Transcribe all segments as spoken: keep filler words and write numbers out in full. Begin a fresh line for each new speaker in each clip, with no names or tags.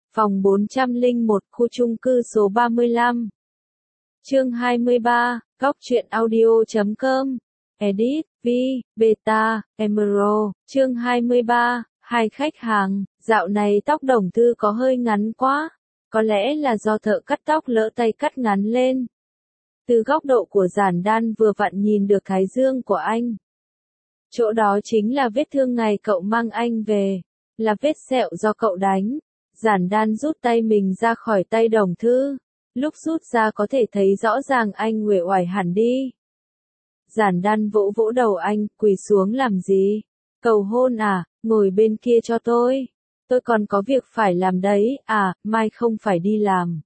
Phòng bốn trăm lẻ một, khu chung cư số ba mươi lăm. Chương hai mươi ba, góc truyện audio chấm com. Edit, V, Beta, Emerald. Chương hai mươi ba, hai khách hàng. Dạo này tóc Đồng Thư có hơi ngắn quá. Có lẽ là do thợ cắt tóc lỡ tay cắt ngắn lên. Từ góc độ của Giản Đan vừa vặn nhìn được thái dương của anh. Chỗ đó chính là vết thương ngày cậu mang anh về. Là vết sẹo do cậu đánh. Giản Đan rút tay mình ra khỏi tay Đồng Thư. Lúc rút ra có thể thấy rõ ràng anh uể oải hẳn đi. Giản Đan vỗ vỗ đầu anh, quỳ xuống làm gì? Cầu hôn à, ngồi bên kia cho tôi. Tôi còn có việc phải làm đấy, à, mai không phải đi làm.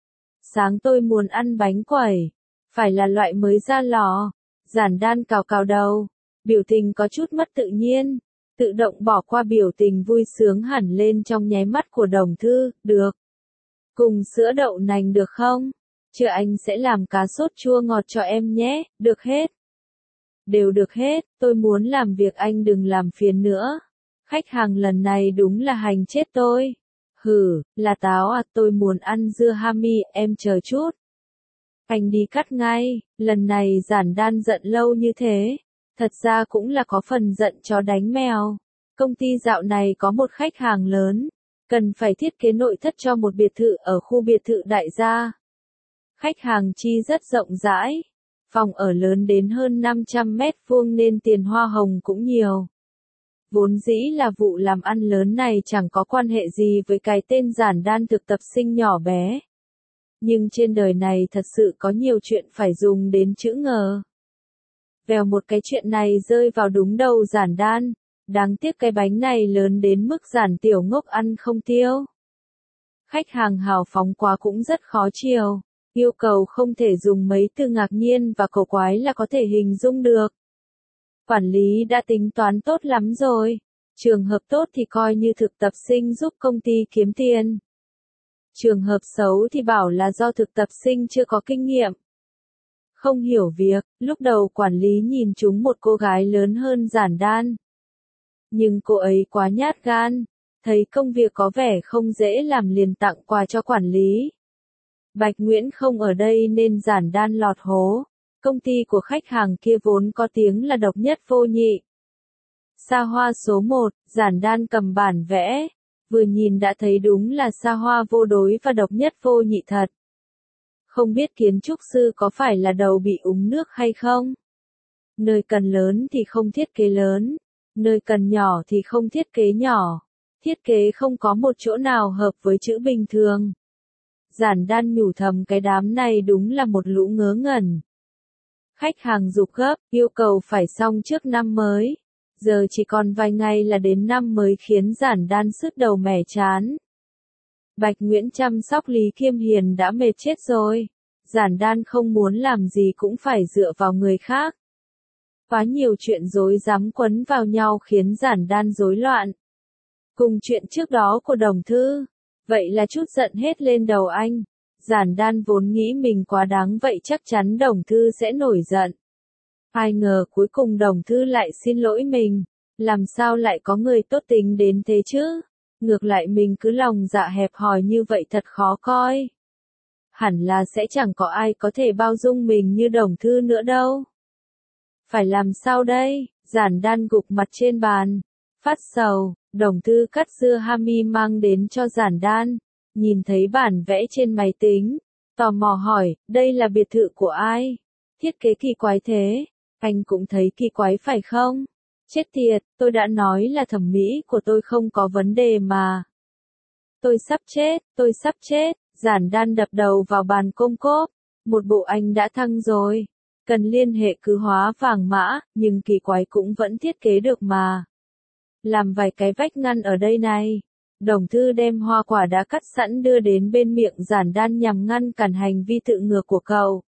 Sáng tôi muốn ăn bánh quẩy. Phải là loại mới ra lò. Giản Đan cào cào đầu. Biểu tình có chút mất tự nhiên. Tự động bỏ qua biểu tình vui sướng hẳn lên trong nháy mắt của Đồng Thư, được. Cùng sữa đậu nành được không? Chưa anh sẽ làm cá sốt chua ngọt cho em nhé, được hết. Đều được hết, tôi muốn làm việc anh đừng làm phiền nữa. Khách hàng lần này đúng là hành chết tôi. Hừ, là táo à, tôi muốn ăn dưa hami, em chờ chút. Anh đi cắt ngay, lần này Giản Đan giận lâu như thế. Thật ra cũng là có phần giận chó đánh mèo. Công ty dạo này có một khách hàng lớn. Cần phải thiết kế nội thất cho một biệt thự ở khu biệt thự đại gia. Khách hàng chi rất rộng rãi. Phòng ở lớn đến hơn năm trăm mét vuông nên tiền hoa hồng cũng nhiều. Vốn dĩ là vụ làm ăn lớn này chẳng có quan hệ gì với cái tên Giản Đan thực tập sinh nhỏ bé. Nhưng trên đời này thật sự có nhiều chuyện phải dùng đến chữ ngờ. Vèo một cái chuyện này rơi vào đúng đầu Giản Đan. Đáng tiếc cái bánh này lớn đến mức Giản Tiểu Ngốc ăn không tiêu. Khách hàng hào phóng quá cũng rất khó chiều. Yêu cầu không thể dùng mấy từ ngạc nhiên và cầu quái là có thể hình dung được. Quản lý đã tính toán tốt lắm rồi. Trường hợp tốt thì coi như thực tập sinh giúp công ty kiếm tiền. Trường hợp xấu thì bảo là do thực tập sinh chưa có kinh nghiệm. Không hiểu việc, lúc đầu quản lý nhìn chúng một cô gái lớn hơn Giản Đan. Nhưng cô ấy quá nhát gan, thấy công việc có vẻ không dễ làm liền tặng quà cho quản lý. Bạch Nguyễn không ở đây nên Giản Đan lọt hố. Công ty của khách hàng kia vốn có tiếng là độc nhất vô nhị. Xa hoa số một, Giản Đan cầm bản vẽ. Vừa nhìn đã thấy đúng là xa hoa vô đối và độc nhất vô nhị thật. Không biết kiến trúc sư có phải là đầu bị úng nước hay không? Nơi cần lớn thì không thiết kế lớn. Nơi cần nhỏ thì không thiết kế nhỏ. Thiết kế không có một chỗ nào hợp với chữ bình thường. Giản Đan nhủ thầm cái đám này đúng là một lũ ngớ ngẩn. Khách hàng giục gấp, yêu cầu phải xong trước năm mới. Giờ chỉ còn vài ngày là đến năm mới khiến Giản Đan sứt đầu mẻ chán. Bạch Nguyễn chăm sóc Lý Kiêm Hiền đã mệt chết rồi. Giản Đan không muốn làm gì cũng phải dựa vào người khác. Quá nhiều chuyện rối rắm quấn vào nhau khiến Giản Đan rối loạn. Cùng chuyện trước đó của Đồng Thư. Vậy là chút giận hết lên đầu anh. Giản Đan vốn nghĩ mình quá đáng vậy chắc chắn Đồng Thư sẽ nổi giận. Ai ngờ cuối cùng Đồng Thư lại xin lỗi mình. Làm sao lại có người tốt tính đến thế chứ? Ngược lại mình cứ lòng dạ hẹp hòi như vậy thật khó coi. Hẳn là sẽ chẳng có ai có thể bao dung mình như Đồng Thư nữa đâu. Phải làm sao đây? Giản Đan gục mặt trên bàn. Phát sầu, Đồng Thư cắt dưa hami mang đến cho Giản Đan. Nhìn thấy bản vẽ trên máy tính. Tò mò hỏi, đây là biệt thự của ai? Thiết kế kỳ quái thế. Anh cũng thấy kỳ quái phải không? Chết tiệt, tôi đã nói là thẩm mỹ của tôi không có vấn đề mà. Tôi sắp chết, tôi sắp chết. Giản Đan đập đầu vào bàn công cốp. Một bộ anh đã thăng rồi. Cần liên hệ cứ hóa vàng mã, nhưng kỳ quái cũng vẫn thiết kế được mà. Làm vài cái vách ngăn ở đây này. Đồng Thư đem hoa quả đã cắt sẵn đưa đến bên miệng Giản Đan nhằm ngăn cản hành vi tự ngược của cậu.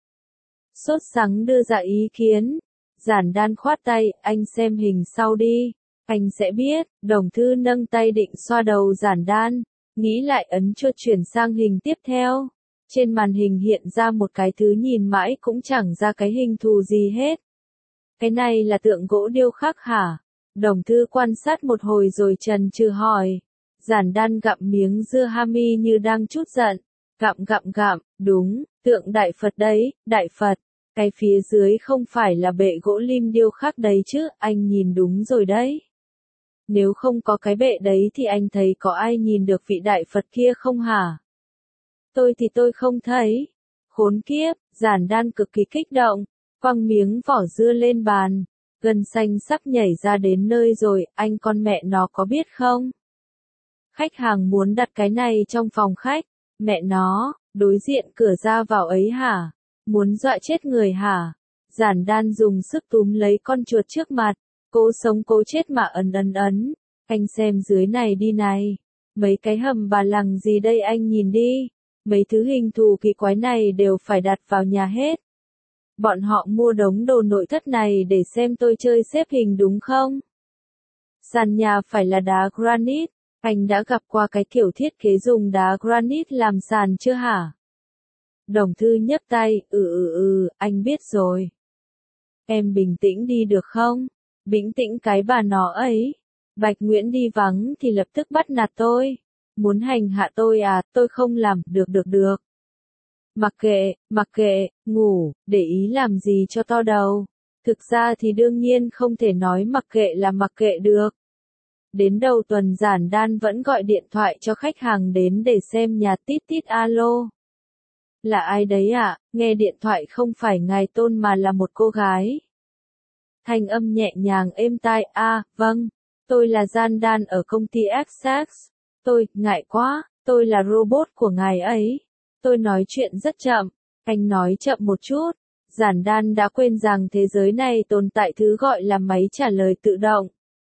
Sốt sắng đưa ra ý kiến. Giản Đan khoát tay, anh xem hình sau đi. Anh sẽ biết. Đồng Thư nâng tay định xoa đầu Giản Đan. Nghĩ lại ấn chuột chuyển sang hình tiếp theo. Trên màn hình hiện ra một cái thứ nhìn mãi cũng chẳng ra cái hình thù gì hết. Cái này là tượng gỗ điêu khắc hả? Đồng Thư quan sát một hồi rồi chần chừ hỏi. Giản Đan gặm miếng dưa hami như đang chút giận. Gặm gặm gặm, đúng, tượng Đại Phật đấy, Đại Phật. Cái phía dưới không phải là bệ gỗ lim điêu khắc đấy chứ, anh nhìn đúng rồi đấy. Nếu không có cái bệ đấy thì anh thấy có ai nhìn được vị Đại Phật kia không hả? Tôi thì tôi không thấy. Khốn kiếp, Giản Đan cực kỳ kích động, quăng miếng vỏ dưa lên bàn. Gân xanh sắp nhảy ra đến nơi rồi, anh con mẹ nó có biết không? Khách hàng muốn đặt cái này trong phòng khách, mẹ nó, đối diện cửa ra vào ấy hả? Muốn dọa chết người hả? Giản Đan dùng sức túm lấy con chuột trước mặt, cố sống cố chết mà ấn ấn ấn. Anh xem dưới này đi này. Mấy cái hầm bà lằng gì đây anh nhìn đi. Mấy thứ hình thù kỳ quái này đều phải đặt vào nhà hết. Bọn họ mua đống đồ nội thất này để xem tôi chơi xếp hình đúng không? Sàn nhà phải là đá granite. Anh đã gặp qua cái kiểu thiết kế dùng đá granite làm sàn chưa hả? Đồng Thư nhấc tay, ừ ừ ừ, anh biết rồi. Em bình tĩnh đi được không? Bình tĩnh cái bà nó ấy. Bạch Nguyễn đi vắng thì lập tức bắt nạt tôi. Muốn hành hạ tôi à, tôi không làm, được được được. Mặc kệ, mặc kệ, ngủ, để ý làm gì cho to đầu. Thực ra thì đương nhiên không thể nói mặc kệ là mặc kệ được. Đến đầu tuần Giản Đan vẫn gọi điện thoại cho khách hàng đến để xem nhà tít tít alo. Là ai đấy ạ? À? Nghe điện thoại không phải ngài Tôn mà là một cô gái. Thanh âm nhẹ nhàng êm tai, a, à, vâng, tôi là Giản Đan ở công ty Essex. Tôi, ngại quá, tôi là robot của ngài ấy. Tôi nói chuyện rất chậm, anh nói chậm một chút. Giản Đan đã quên rằng thế giới này tồn tại thứ gọi là máy trả lời tự động.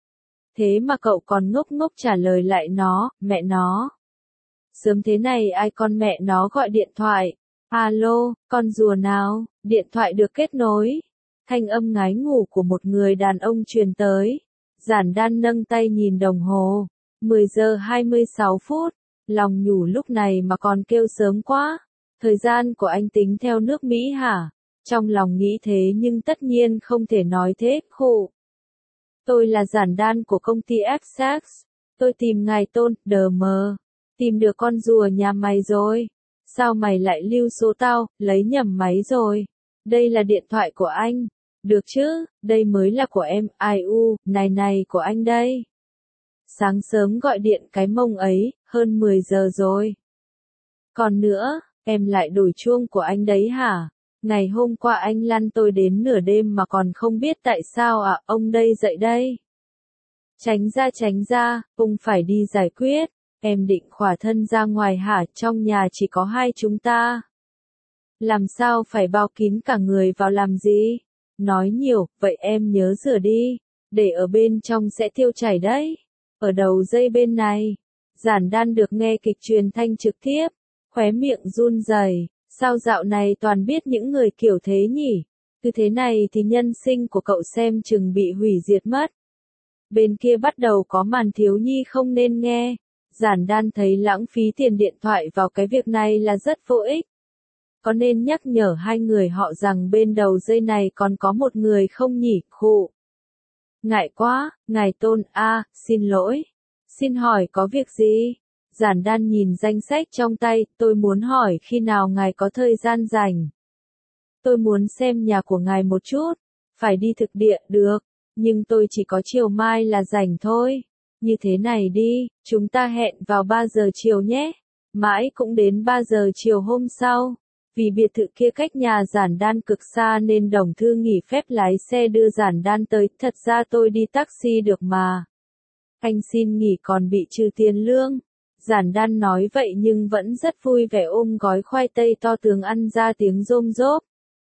Thế mà cậu còn ngốc ngốc trả lời lại nó, mẹ nó. Sớm thế này ai con mẹ nó gọi điện thoại. Alo, con rùa nào, điện thoại được kết nối. Thanh âm ngái ngủ của một người đàn ông truyền tới. Giản Đan nâng tay nhìn đồng hồ. mười giờ hai mươi sáu phút. Lòng nhủ lúc này mà còn kêu sớm quá. Thời gian của anh tính theo nước Mỹ hả? Trong lòng nghĩ thế nhưng tất nhiên không thể nói thế, khổ. Tôi là Giản Đan của công ty Essex. Tôi tìm ngài Tôn, đờ mờ. Tìm được con rùa nhà mày rồi. Sao mày lại lưu số tao, lấy nhầm máy rồi. Đây là điện thoại của anh. Được chứ, đây mới là của em, ai u, này này của anh đây. Sáng sớm gọi điện cái mông ấy, hơn mười giờ rồi. Còn nữa, em lại đổi chuông của anh đấy hả? Ngày hôm qua anh lăn tôi đến nửa đêm mà còn không biết tại sao à, ông đây dậy đây. Tránh ra tránh ra, ông phải đi giải quyết. Em định khỏa thân ra ngoài hả, trong nhà chỉ có hai chúng ta. Làm sao phải bao kín cả người vào làm gì? Nói nhiều, vậy em nhớ rửa đi. Để ở bên trong sẽ tiêu chảy đấy. Ở đầu dây bên này. Giản Đan được nghe kịch truyền thanh trực tiếp. Khóe miệng run rẩy. Sao dạo này toàn biết những người kiểu thế nhỉ? Cứ thế này thì nhân sinh của cậu xem chừng bị hủy diệt mất. Bên kia bắt đầu có màn thiếu nhi không nên nghe. Giản Đan thấy lãng phí tiền điện thoại vào cái việc này là rất vô ích. Có nên nhắc nhở hai người họ rằng bên đầu dây này còn có một người không nhỉ, khụ. Ngại quá, ngài Tôn, a, à, xin lỗi. Xin hỏi có việc gì? Giản Đan nhìn danh sách trong tay, tôi muốn hỏi khi nào ngài có thời gian rảnh. Tôi muốn xem nhà của ngài một chút. Phải đi thực địa, được. Nhưng tôi chỉ có chiều mai là rảnh thôi. Như thế này đi, chúng ta hẹn vào ba giờ chiều nhé. Mãi cũng đến ba giờ chiều hôm sau. Vì biệt thự kia cách nhà Giản Đan cực xa nên Đồng Thư nghỉ phép lái xe đưa Giản Đan tới. Thật ra tôi đi taxi được mà. Anh xin nghỉ còn bị trừ tiền lương. Giản Đan nói vậy nhưng vẫn rất vui vẻ ôm gói khoai tây to tướng ăn ra tiếng rôm rốp.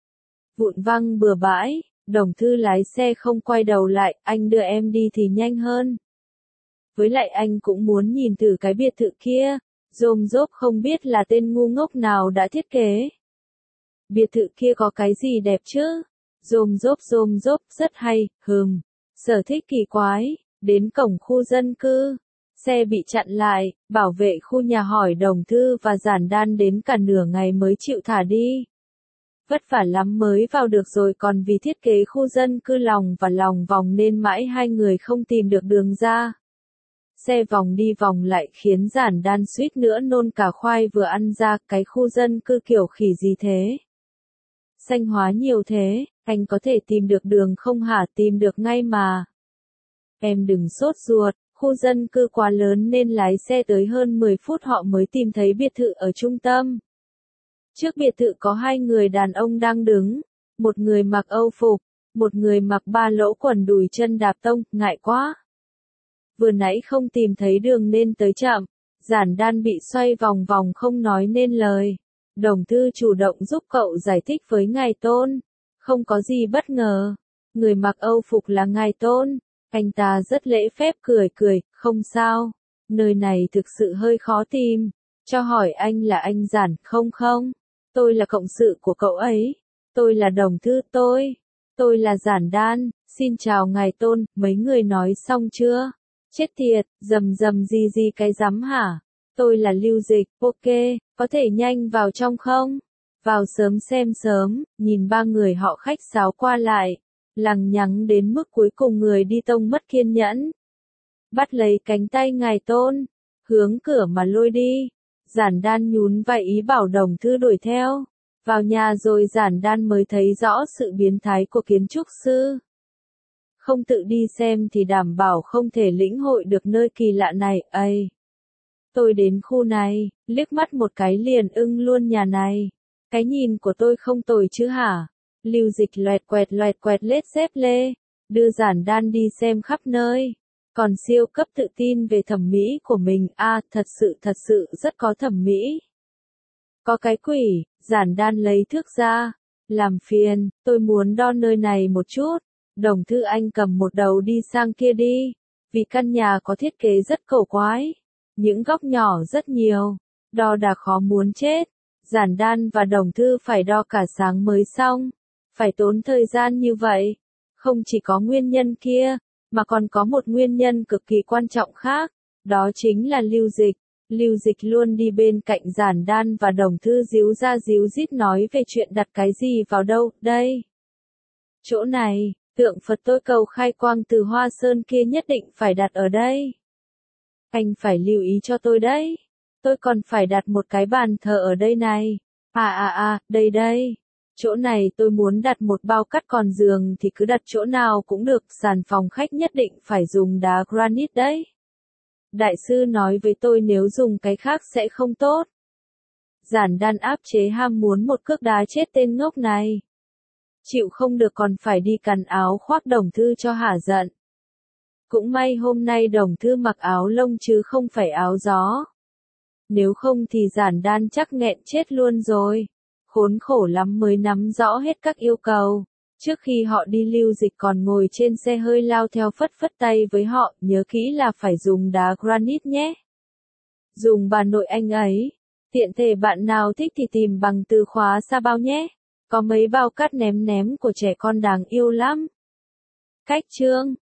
Vụn văng bừa bãi, Đồng Thư lái xe không quay đầu lại, anh đưa em đi thì nhanh hơn. Với lại anh cũng muốn nhìn thử cái biệt thự kia, rôm rốp không biết là tên ngu ngốc nào đã thiết kế. Biệt thự kia có cái gì đẹp chứ? Rôm rốp rôm rốp rất hay, hừm, sở thích kỳ quái, đến cổng khu dân cư. Xe bị chặn lại, bảo vệ khu nhà hỏi Đồng Thư và Giản Đan đến cả nửa ngày mới chịu thả đi. Vất vả lắm mới vào được rồi còn vì thiết kế khu dân cư lòng và lòng vòng nên mãi hai người không tìm được đường ra. Xe vòng đi vòng lại khiến Giản Đan suýt nữa nôn cả khoai vừa ăn ra, cái khu dân cư kiểu khỉ gì thế? Xanh hóa nhiều thế, anh có thể tìm được đường không hả? Tìm được ngay mà. Em đừng sốt ruột, khu dân cư quá lớn nên lái xe tới hơn mười phút họ mới tìm thấy biệt thự ở trung tâm. Trước biệt thự có hai người đàn ông đang đứng, một người mặc Âu phục, một người mặc ba lỗ quần đùi chân đạp tông, ngại quá. Vừa nãy không tìm thấy đường nên tới chậm, Giản Đan bị xoay vòng vòng không nói nên lời. Đồng Thư chủ động giúp cậu giải thích với Ngài Tôn. Không có gì bất ngờ. Người mặc Âu phục là Ngài Tôn. Anh ta rất lễ phép cười cười, không sao. Nơi này thực sự hơi khó tìm. Cho hỏi anh là anh Giản không không? Tôi là cộng sự của cậu ấy. Tôi là Đồng Thư tôi. Tôi là Giản Đan. Xin chào Ngài Tôn, mấy người nói xong chưa? Chết tiệt, rầm rầm gì gì cái rắm hả? Tôi là Lưu Dịch, ok, có thể nhanh vào trong không? Vào sớm xem sớm, nhìn ba người họ khách sáo qua lại, lằng nhằng đến mức cuối cùng người đi tông mất kiên nhẫn. Bắt lấy cánh tay Ngài Tôn, hướng cửa mà lôi đi. Giản Đan nhún vai ý bảo Đồng Thư đuổi theo. Vào nhà rồi Giản Đan mới thấy rõ sự biến thái của kiến trúc sư. Không tự đi xem thì đảm bảo không thể lĩnh hội được nơi kỳ lạ này, ây. Tôi đến khu này, liếc mắt một cái liền ưng luôn nhà này. Cái nhìn của tôi không tồi chứ hả? Lưu Dịch loẹt quẹt loẹt quẹt lết dép lê, đưa Giản Đan đi xem khắp nơi. Còn siêu cấp tự tin về thẩm mỹ của mình, a à, thật sự thật sự rất có thẩm mỹ. Có cái quỷ, Giản Đan lấy thước ra. Làm phiền, tôi muốn đo nơi này một chút. Đồng Thư anh cầm một đầu đi sang kia đi. Vì căn nhà có thiết kế rất cổ quái. Những góc nhỏ rất nhiều. Đo đạc khó muốn chết. Giản Đan và Đồng Thư phải đo cả sáng mới xong. Phải tốn thời gian như vậy. Không chỉ có nguyên nhân kia, mà còn có một nguyên nhân cực kỳ quan trọng khác. Đó chính là Lưu Dịch. Lưu Dịch luôn đi bên cạnh Giản Đan và Đồng Thư díu ra díu dít nói về chuyện đặt cái gì vào đâu, đây. Chỗ này, tượng Phật tôi cầu khai quang từ Hoa Sơn kia nhất định phải đặt ở đây. Anh phải lưu ý cho tôi đấy. Tôi còn phải đặt một cái bàn thờ ở đây này. À à à, đây đây. Chỗ này tôi muốn đặt một bao cát, còn giường thì cứ đặt chỗ nào cũng được, sàn phòng khách nhất định phải dùng đá granite đấy. Đại sư nói với tôi nếu dùng cái khác sẽ không tốt. Giản Đan áp chế ham muốn một cước đá chết tên ngốc này. Chịu không được còn phải đi cắn áo khoác Đồng Thư cho hả giận. Cũng may hôm nay Đồng Thư mặc áo lông chứ không phải áo gió. Nếu không thì Giản Đan chắc nghẹn chết luôn rồi. Khốn khổ lắm mới nắm rõ hết các yêu cầu. Trước khi họ đi Lưu Dịch còn ngồi trên xe hơi lao theo phất phất tay với họ, nhớ kỹ là phải dùng đá granite nhé. Dùng bà nội anh ấy. Tiện thể bạn nào thích thì tìm bằng từ khóa sa bao nhé. Có mấy bao cát ném ném của trẻ con đáng yêu lắm. Cách chương